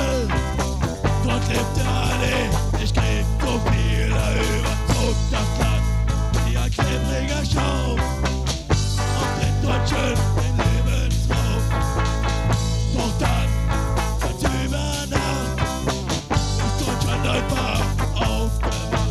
Viertel, dort lebt der Allee. Ich krieg so viele überzog das Land wie ein klebriger Schaum auf den Deutschen den Lebensraum. Doch dann, ganz über Nacht, ist Deutschland einfach aufgewacht.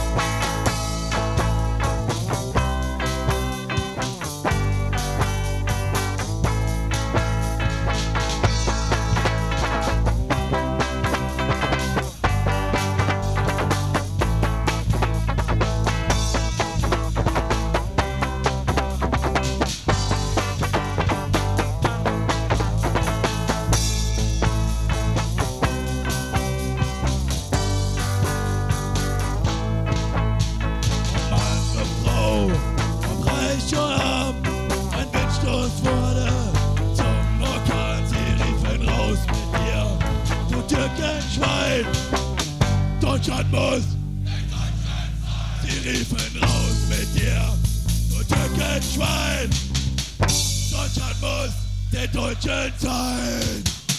Ein Windstoß wurde zum Orkan, sie riefen raus mit dir, du Türkenschwein, Deutschland muss, sie riefen raus mit dir, du Türkenschwein, Deutschland muss den Deutschen sein.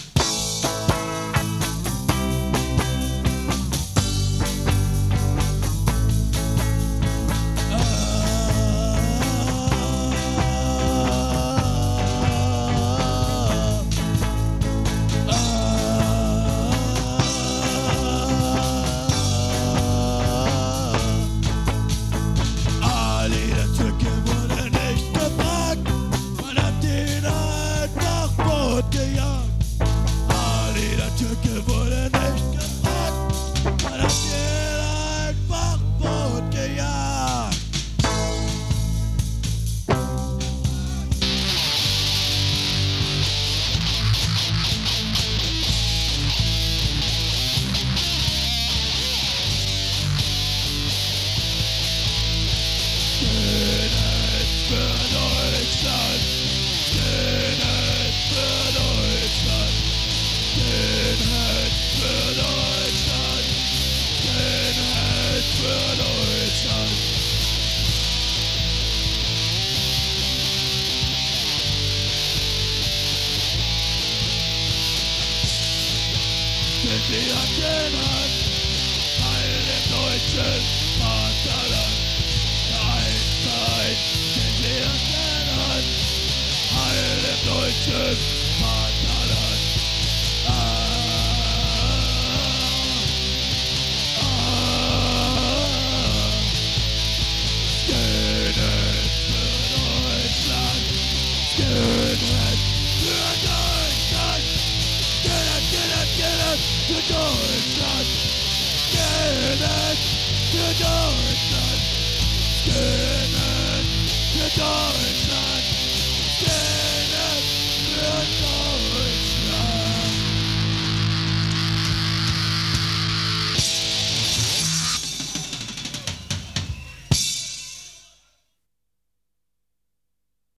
Ali, der Türke wurde nicht gefragt, man hat ihn einfach totgejagt. Skinhead für Deutschland, Skinhead für Deutschland, Skinhead für Deutschland, Skinhead für Deutschland. Sind die Hand in Hand, Teil dem deutschen Vaterland. Einheit, sind die Hand in Hand, Teil dem deutschen Vaterland. Skinhead für Deutschland, Skinhead für Deutschland, Skinhead für Deutschland, Skinhead für Deutschland, Skinhead für Deutschland.